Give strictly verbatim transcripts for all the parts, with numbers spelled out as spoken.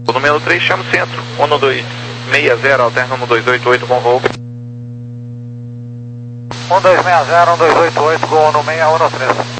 O número três chama o centro, um dois seis zero, alterna um dois oito oito com voo. um dois seis zero, um dois oito oito, gol no seis um três.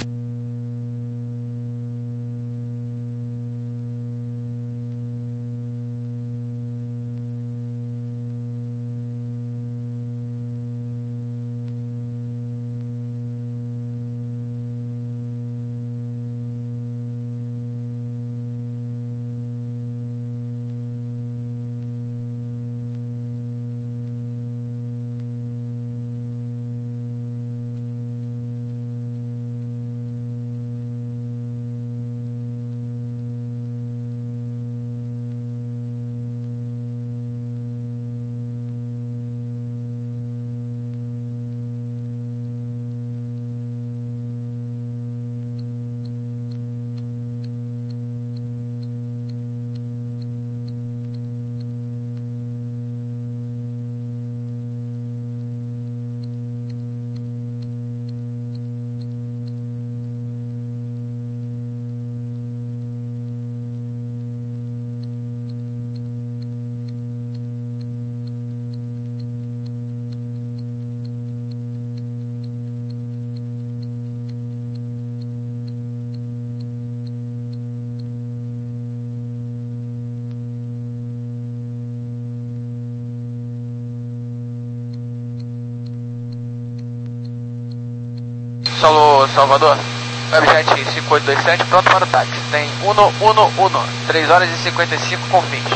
Solo Salvador, Webjet cinco oito dois sete, pronto para o táxi. Tem um, um, um, três horas e cinquenta e cinco com vinte.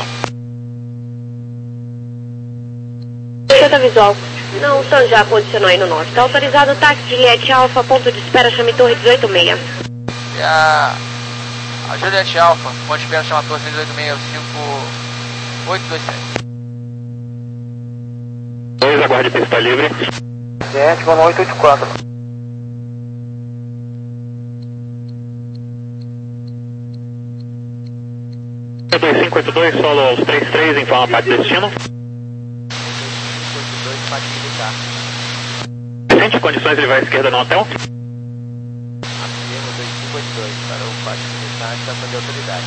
Escuta visual. Não, o San já posicionou aí no norte. Está autorizado o táxi Juliette Alpha, ponto de espera, chame Torre dezoito seis. E a, a Juliette Alpha, ponto de espera, chama Torre dezoito seis, cinco oito dois sete. dois, aguarde pista livre. Gente, vamos oito oito quatro. dois cinco oito dois, solo aos três três, informa parte de destino. cinco oito dois, parte militar. Sente condições, ele vai à esquerda no hotel. Afirmo dois cinco oito dois, para o parte militar, estação de autoridade.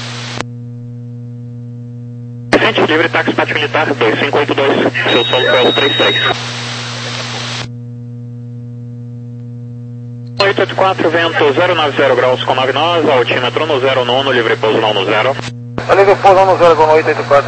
Sente livre, táxi parte militar, dois cinco oito dois, seu solo foi aos três três. oito oito quatro, vento zero nove zero graus com nove nós, altímetro no zero nono, livre pouso não no zero. Livre pouso no zero com oito oito quatro.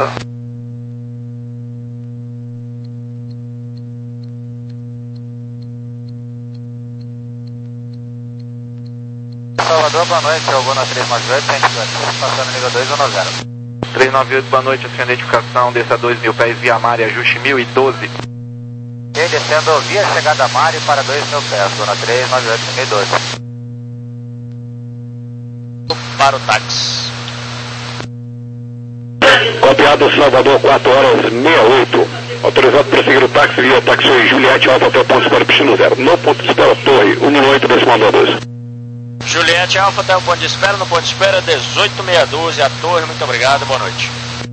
Salvador, boa noite, Algona três nove oito, passando nível dois um zero. três nove oito, boa noite, sem identificação, desça dois mil pés via Mari, ajuste mil e doze. E descendo via chegada Mari para dois mil pés, zona três nove oito, mil e doze. Para o táxi. Copiado Salvador, quatro horas e sessenta e oito. Autorizado para seguir o táxi via táxi Juliette Alfa até o ponto de espera Piscina Zero. No ponto de espera Torre, um oito decimal dois. Juliette Alfa até o ponto de espera, no ponto de espera dezoito seis um dois, a Torre, muito obrigado, boa noite.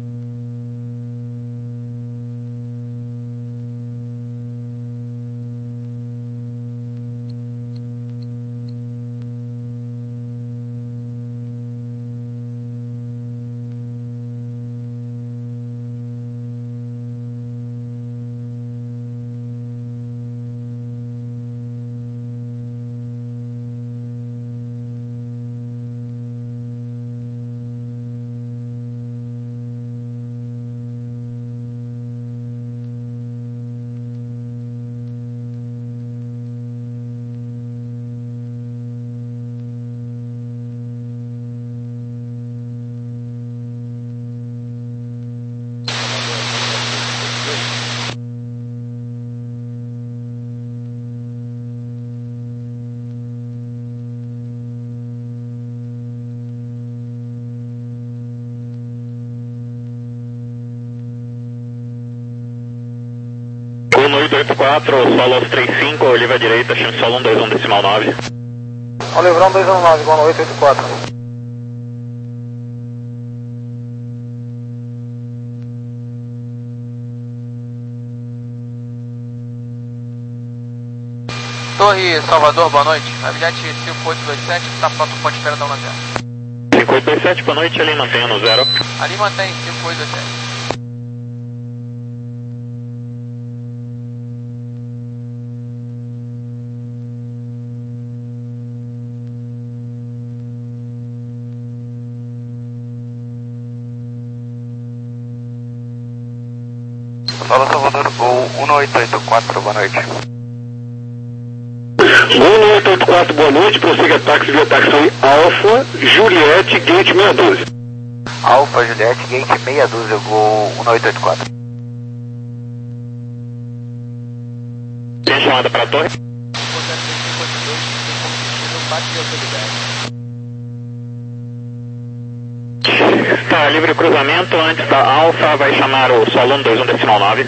oito oito quatro, solo aos três cinco, livre à direita, chame solo um dois um decimal nove. Olivrão dois um nove, igual no oito oito quatro. Torre Salvador, boa noite. Webjet cinco oito dois sete, está pronto o ponto de espera da um zero. cinco oito oito dois sete, boa noite, ali mantenha no zero. Ali mantém cinco oito dois sete. Fala Salvador, Gol um oito oito quatro, boa noite. Gol um oito oito quatro, boa noite, prossiga táxi via taxi Alfa, Juliette, Gate meia dúzia. Alfa, Juliette, Gate meia dúzia, Gol um oito oito quatro. Tem chamada para a torre? Está livre o cruzamento, antes da Alfa vai chamar o Solon dois um decimal nove.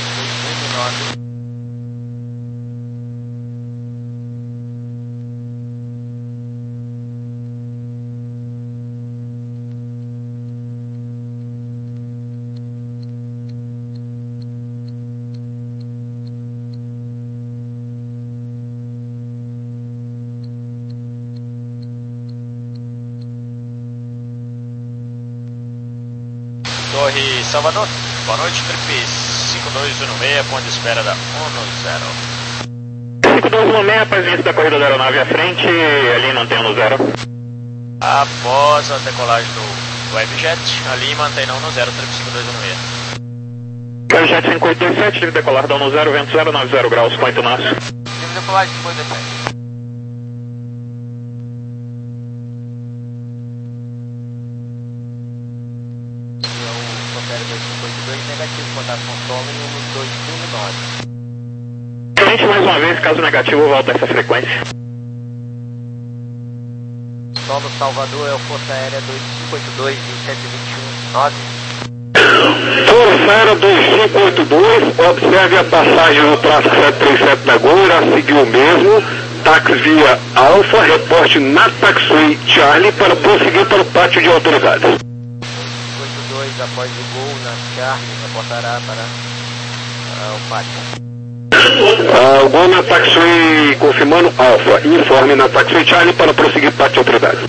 Torre Salvador, boa noite, trip cinco dois um seis, ponto de espera da um zero. cinco dois um seis, após o início da corrida da aeronave à frente, ali mantém no zero. Após a decolagem do Webjet, ali mantém não no zero, trip cinco dois um seis. Webjet cinco oito dois sete, livre decolar, down no zero, vento zero nove zero graus, point nosso. Livre decolagem cinco oito dois sete. Negativo, contato com solo em um dois um nove. Frente mais uma vez, caso negativo, volta essa frequência. Solo Salvador é o Força Aérea dois cinco oito dois, vinte e sete vinte e um, nove. Força Aérea dois cinco oito dois, observe a passagem no tráfego sete três sete da Gol, irá seguir o mesmo, táxi via Alfa, reporte na taxiway Charlie para prosseguir para o pátio de autoridades. Após o Gol na Charlie, reportará para uh, o pátio. Uh, o Gol na taxiway confirmando Alfa, informe na taxiway Charlie para prosseguir pátio de autoridades.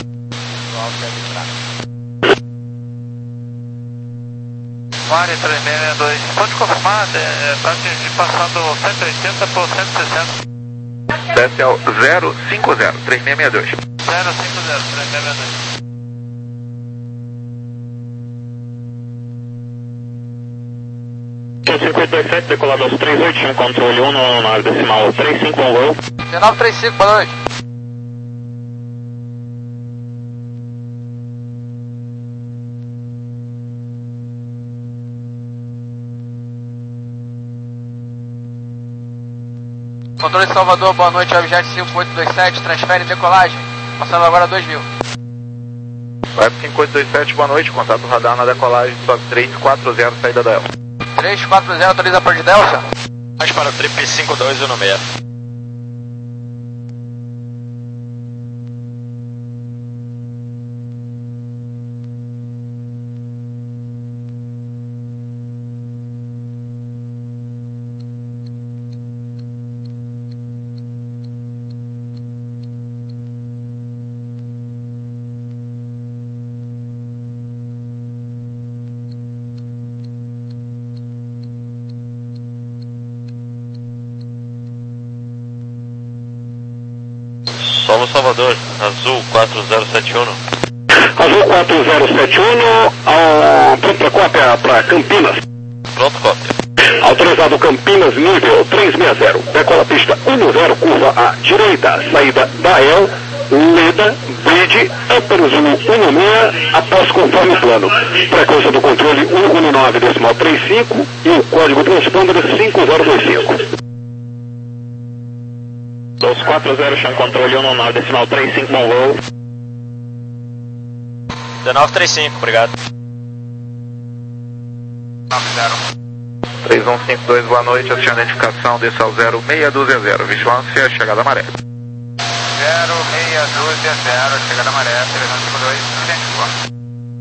Mari três seis seis dois, pode confirmar, está passando cento e oitenta por cento e sessenta. Desce ao zero cinco zero, três seis seis dois. zero cinco zero, três seis seis dois. cinco oito dois sete, decolado aos três oito um, controle um no nove decimal três cinco um Gol. nove três cinco, boa noite. Controle Salvador, boa noite, Objet cinco oito dois sete, transfere decolagem, passando agora dois mil. Web cinco oito dois sete, boa noite, contato radar na decolagem, sobe três quatro zero, saída da Elfa. três quatro zero, autoriza por de Delta. Mais para o trip cinco dois um seis. Salve Salvador, Azul quatro zero sete um. Azul quatro zero sete um, ao... pronto para cópia para Campinas. Pronto, cópia. Autorizado Campinas, nível três seis zero. Decola pista um zero, curva à direita. Saída da El, Leda, Bridge, Upper Zulu um seis, após conforme plano. Frequência do controle um um nove decimal trinta e cinco e o código transponder cinco zero dois cinco. dois quatro zero, chão controle um nove decimal três cinco um Gol. dezenove trinta e cinco, obrigado. nove zero. três um cinco dois, boa noite, aciona a identificação, desça ao zero seis dois zero, vigilância, chegada maré. zero seis dois zero, chegada maré, três um cinco dois, identificou.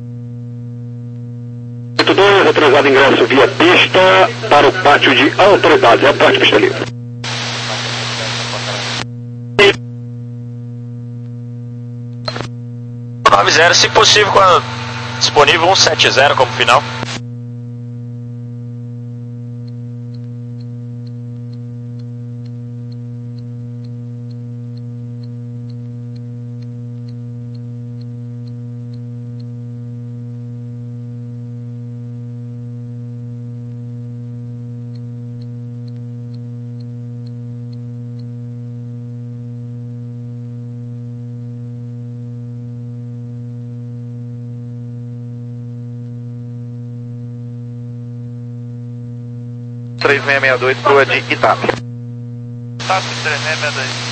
oito dois, autorizado ingresso via pista para o pátio de autoridades, é a parte pista livre. nove zero, se possível, quando disponível cento e setenta como final. três seis seis dois, Crua de Itap. Itap três seis seis dois.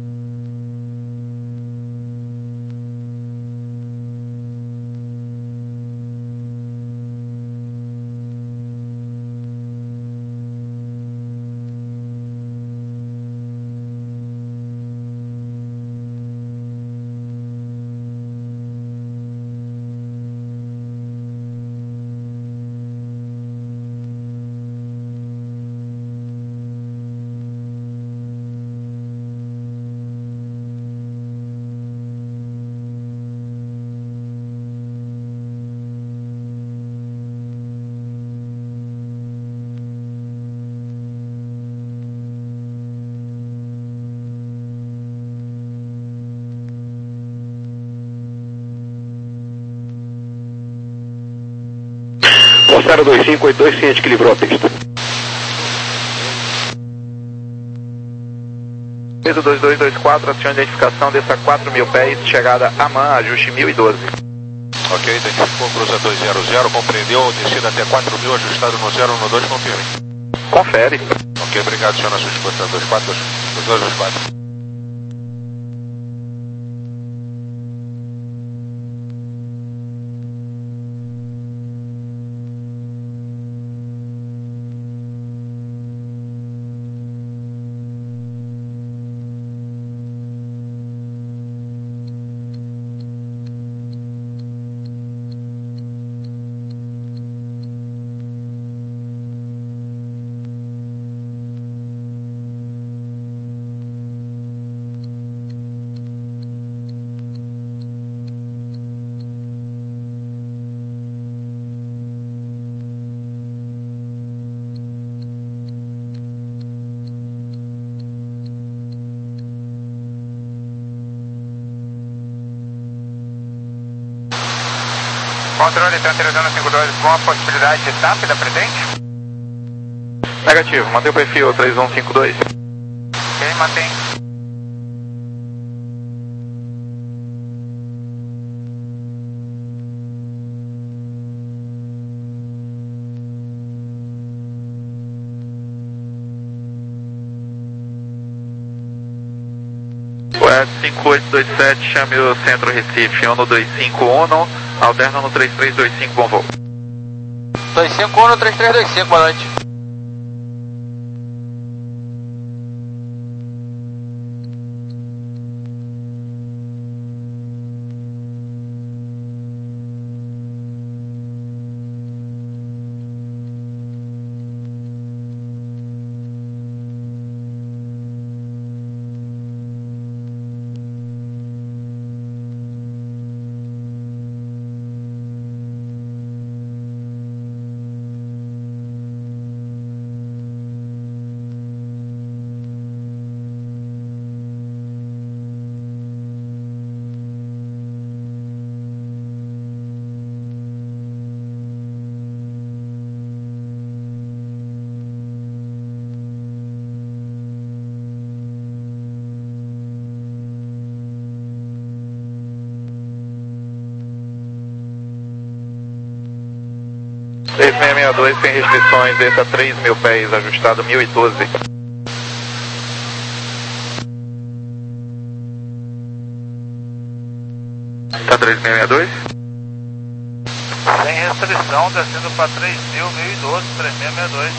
zero dois cinco oito dois, ciente que livrou a pista. Peso dois dois dois quatro, acione de identificação, desça quatro mil pés, chegada a Man, ajuste mil e doze. Ok, identificou, cruza dois zero zero, compreendeu, descida até quatro mil, ajustado no zero um dois, confirme. Confere. Ok, obrigado, senhor, na sua escuta, dois quatro, dois dois quatro. Controle Tranquilizando cinco dois, com a possibilidade de Itap da presente? Negativo, mantém o perfil três um cinco dois. Ok, mantém. West cinco oito dois sete, chame o Centro Recife, um dois cinco um, alterna no três três dois cinco, bom voo. dois cinco um, três três dois cinco, boa noite. três seis seis dois, sem restrições, desça três mil pés, ajustado mil e doze. Tá três seis seis dois? Sem restrição, descendo para três mil, mil e doze, três seis seis dois.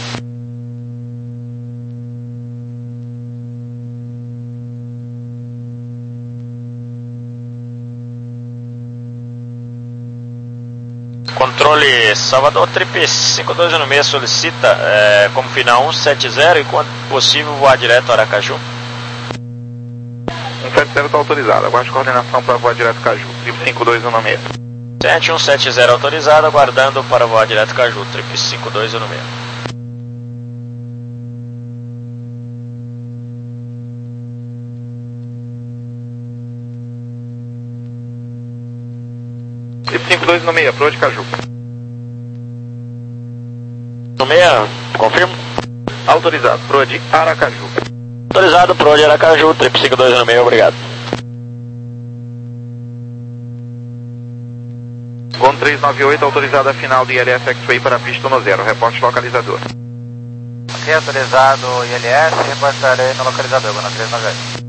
Controle Salvador, Trip cinco dois um seis solicita é, como final cento e setenta e quando possível voar direto a Aracaju. cento e zero está autorizado. Aguarde coordenação para voar direto Caju, trip cinco dois um seis. sete um sete zero autorizado, aguardando para voar direto Caju, trip cinco dois um seis. trip cinco dois um seis, proa de Caju. No meia, confirmo. Autorizado, proa de Aracaju. Autorizado, proa de Aracaju, trip cinco dois um seis, obrigado. Gol três nove oito, autorizado a final do I L S X-Way para a pista no zero, reporte localizador. Ok, autorizado I L S, reportarei no localizador, Gol três nove oito.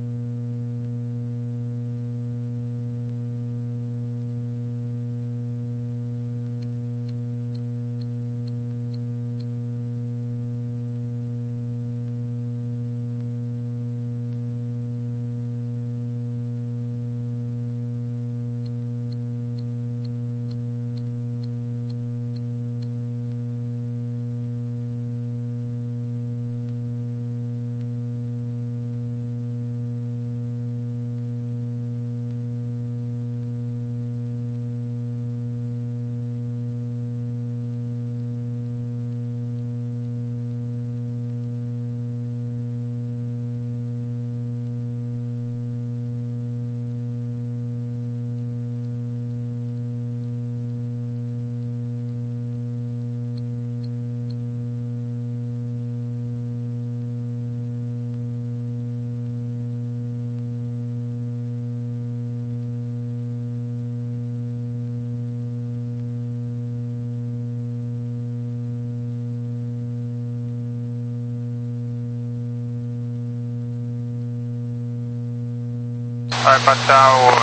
Vai passar o...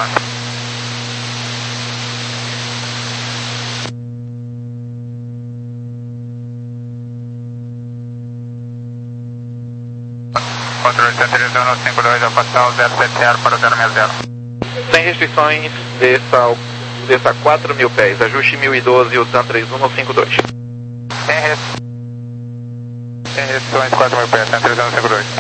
Controle centralizando cinco dois, vai passar o zero sete zero para o zero seis zero. Sem restrições, desça, desça quatro mil pés, ajuste mil e doze, o TAM três um no cinco dois. Sem restrições. Sem restrições, quatro mil pés, centralizando cinco dois.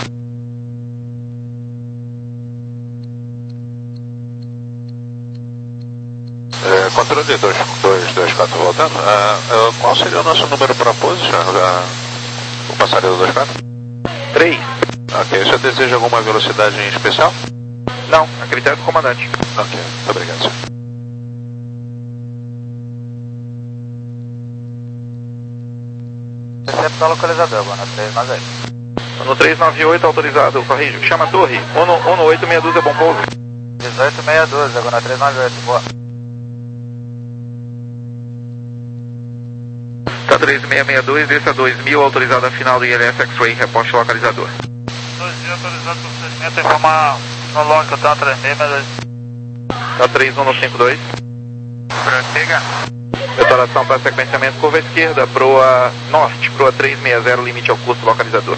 É, controle dois dois quatro voltando. Uh, uh, qual seria o nosso número para position? Uh, o passageiro dois quatro? três. Ok, você deseja alguma velocidade em especial? Não, a critério do comandante. Ok, muito obrigado, senhor. Recepção localizador, Gol três nove oito. No três nove oito, autorizado, corrijo. Chama a torre. um oito seis dois é bom pouso. dezoito seis doze, Gol três nove oito, boa. Tá três seis seis dois, desça dois mil, autorizado a final do I L S X-Ray, reporte localizador. dois mil autorizado por procedimento, informar no log que eu tenho três seis seis dois. Tá três um no cinco dois. Prossiga. Declaração para sequenciamento, curva esquerda, proa norte, proa três seis zero, limite ao curso localizador.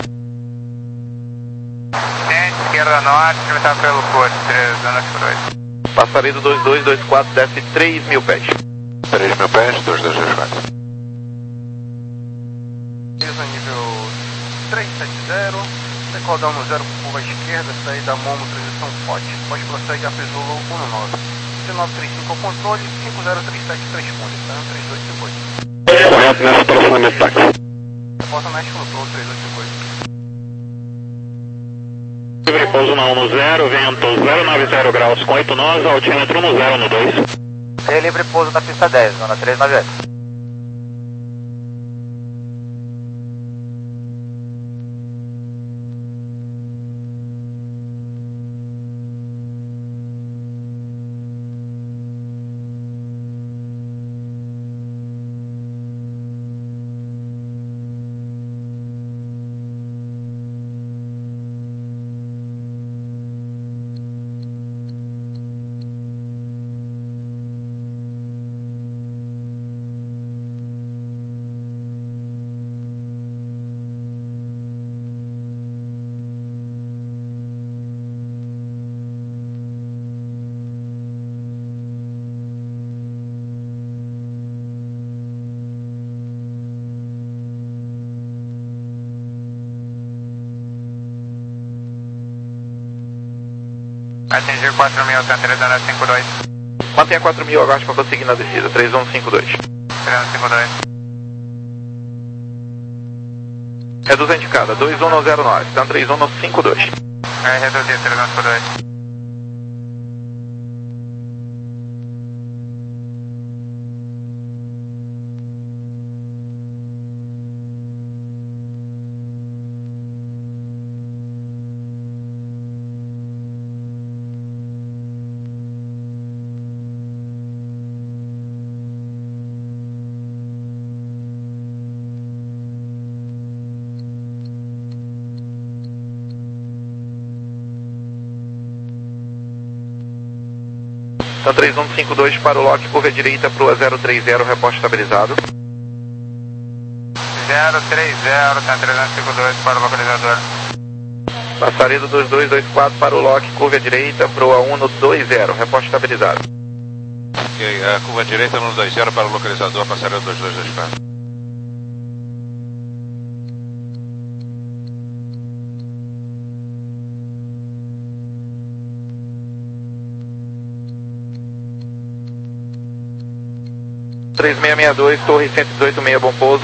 Gente, esquerda norte, limitar pelo curso, três um no cinco dois. Passaredo dois dois dois quatro, desce três mil pés. três mil pés, dois dois dois quatro. Piso nível três sete zero, decodão no zero, curva esquerda, saída Momo, transição forte. Pode prosseguir a Pizolo um nove. dezenove trinta e cinco ao controle, cinco zero três sete responde, tá? três dois cinco oito. Correto nessa aproximamento táxi. Reporta México no Pro, três dois cinco oito. Livre pouso na um no zero, vento zero nove zero graus com oito nós, altímetro no zero no dois. Tem livre pouso na pista dez, Gol três nove oito. Atingir quatro mil, Santa Teresana cinco dois. Mantenha quatro mil, aguarde para prosseguir na descida, três um cinco dois. três um cinco dois. Reduz a indicada, dois um no zero nove, então três um no cinco dois. É, reduzir, três um cinco dois. Então três um cinco dois para o lock, curva direita para o zero três zero, reposte estabilizado. zero três zero, tá três um cinco dois para o localizador. Passaredo dois dois dois quatro para o lock, curva direita para o A um no dois zero, reposte estabilizado. Ok, a curva direita no dois zero para o localizador, passaredo dois dois dois quatro. três seis seis dois, torre cento e dezoito seis, bom pouso.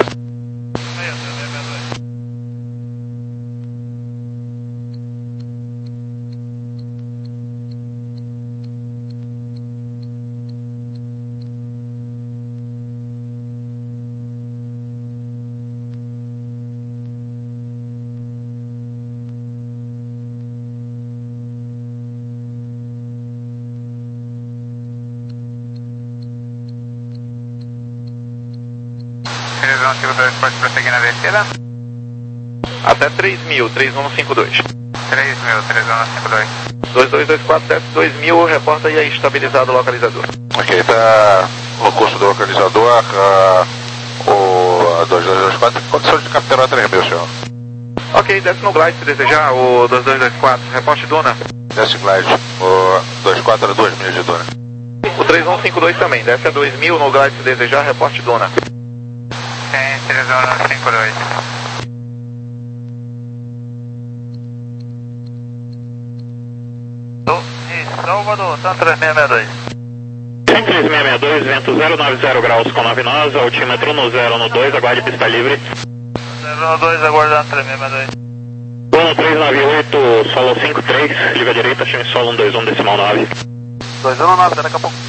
três um cinco dois, pode prosseguir na descida? Até três mil, três um cinco dois. três mil, três um cinco dois. dois dois dois quatro, desce dois mil, reporta e aí estabilizado o localizador. Ok, está no curso do localizador, uh, o dois dois dois quatro, condição de capturar três mil, senhor. Ok, desce no glide se desejar, o dois dois dois quatro, reporte Duna. Desce glide, o dois quatro a dois mil de Duna. O três um cinco dois também, desce a dois mil no glide se desejar, reporte Duna. Tem três um cinco dois. E Salvador, tá três seis seis dois. três seis seis dois, vento zero nove zero graus com nove nós, altímetro no zero no dois, aguarde pista livre. zero no dois, aguardando três seis seis dois. Dono três nove oito, solo cinco três, liga direita, chame solo um dois um decimal nove. dois um nove, daqui a pouco.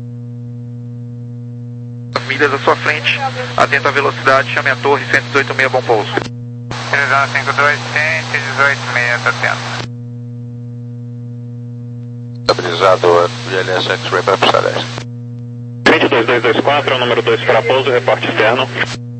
Milhas à sua frente, atenta à velocidade, chame a torre cento e dezoito seis, bom pouso. três um cinco dois, cento e dezoito seis, atento. Estabilizado, G L S X-Ray para pista dez. vinte dois dois dois quatro, é o número dois para pouso, reporte externo.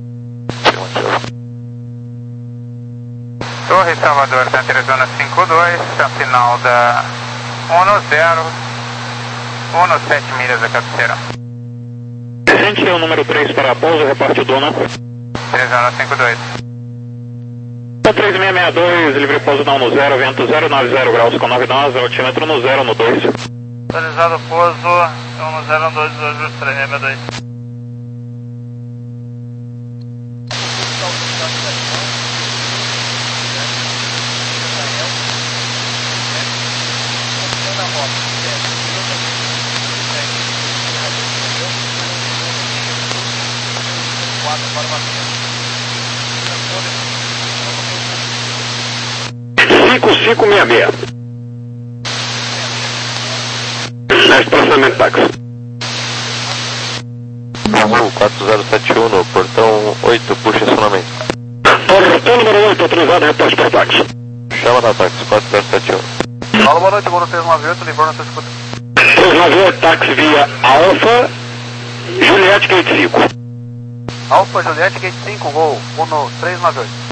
Torre Salvador, Santa Teresana cinco dois, a final da um zero, um sete milhas da cabeceira. Gente, é o número três para pouso, reporte Duna. três um cinco dois. três seis seis dois, livre pouso não no zero, vento zero nove zero graus com nove nós, altímetro no zero no dois. Atualizado pouso, um zero dois dois três seis dois. cinco cinco seis seis. Desplaçamento táxi. Azul quatro zero sete um, no portão oito, puxa acionamento. Portão número oito, autorizado, reposte para táxi. Chama na táxi, quatro zero sete um. Fala, boa noite, Goro três nove oito, Livorno, você escuta. três nove oito, táxi via Alfa, Juliette Gate cinco. Alfa, Juliette Gate cinco, gol, um três nove oito.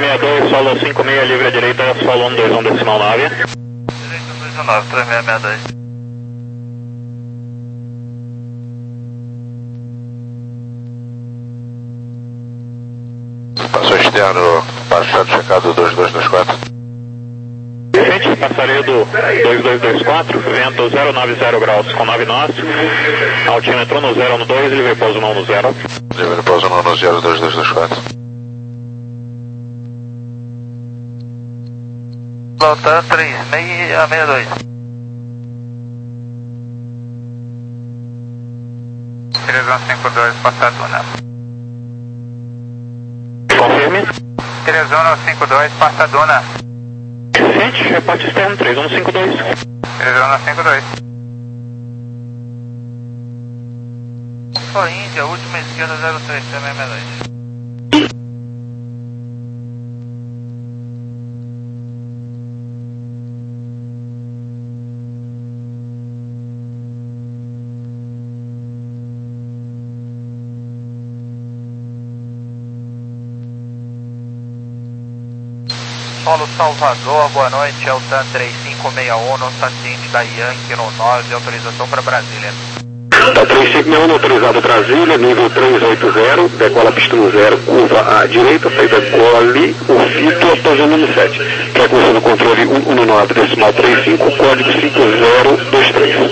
seis dois, solo cinco seis, livre à direita, solo um dois um decimal nove. Direita um dois um nove, três seis seis dois. Passou externo, baixado, checado dois dois dois quatro. Frente, passareio do dois dois dois quatro, vento zero nove zero graus com nove nós, altímetro no zero no dois, livre pouso não no zero. Livre pouso não no zero dois dois dois quatro. Volta três seis seis dois. três um cinco dois, Passadona. Confirme. três um cinco dois, Passadona. Frente, reporte externo três um cinco dois. três um cinco dois. Só Índia, última esquerda zero três, três seis seis dois. Solo Salvador, boa noite, Eltan três cinco seis um, está ciente da Yankee no nove, autorização para Brasília. Tá três cinco seis um, autorizado Brasília, nível três oito zero, decola pista no zero, curva à direita, saída gole, o fito, posição número sete. Quer curso no controle um um nove, decimal três cinco, código cinco zero dois três.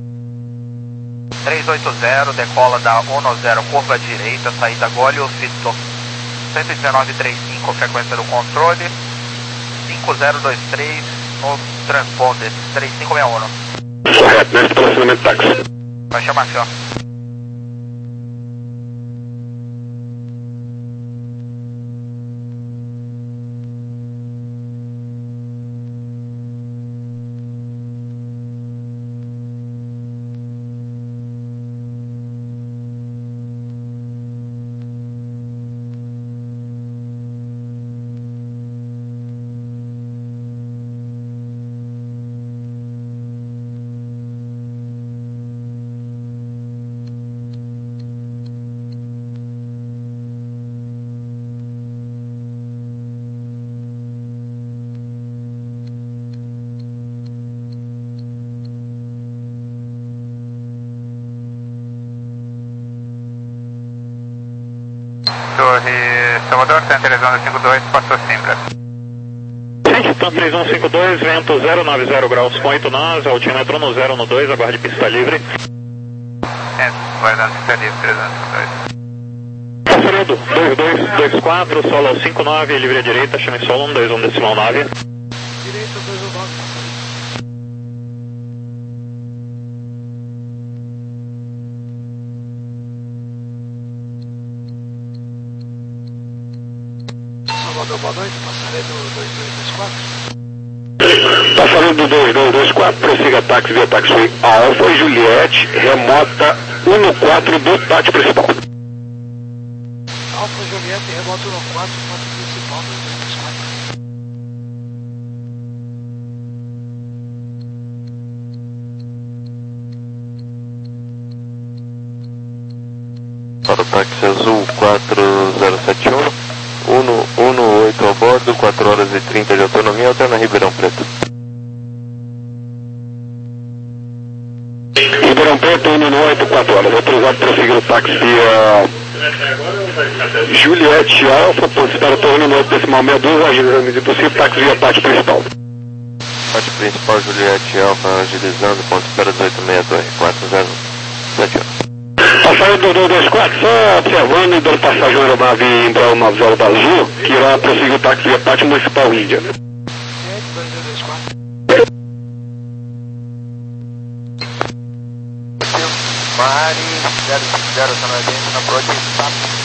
três oito zero, decola da um zero, curva à direita, saída gole, o fito, cento e dezenove trinta e cinco, frequência do controle. cinco zero dois três no transponder três cinco seis um. Correto, nesse relacionamento táxi. Vai chamar aqui, ó. Torre Salvador, Santa Teresona cinco dois, passou Simbra. Frente, Tan três um cinco dois, vento zero nove zero graus com oito nós, altímetro no zero no dois, aguarde pista livre. É, guardando pista livre, três um cinco dois. Passareio do dois dois dois quatro, solo cinco nove, livre à direita, chame solo um dois um decimal nove. Direita dois um nove, Salvador, boa noite, passareio do dois dois dois quatro. Passareio do dois dois dois quatro, prossiga táxi via táxi Alfa e Juliette, remota um no quatro do táxi principal. Alfa Juliette, remota um no quatro, táxi principal dois dois dois quatro. Para o táxi azul quatro zero sete um, Uno, Uno oito a bordo, quatro horas e trinta de autonomia, alterna Ribeirão Preto. Ribeirão Preto, Uno oito, quatro horas, autorizado para seguir o táxi via Juliette Alfa, ponto espera torno no decimal sessenta e dois, agilizando de possível, táxi via táxi principal. Parte principal Juliette Alfa, agilizando, ponto espera dezoito sessenta e dois, quatro zero sete um. Passareio do dois dois quatro, só observando e dando passagem à aeronave Embraer nove zero da Azul, que irá prosseguir o táxi via táxi municipal Índia. dois dois dois quatro. Mari zero cinco zero, canadense na Broad,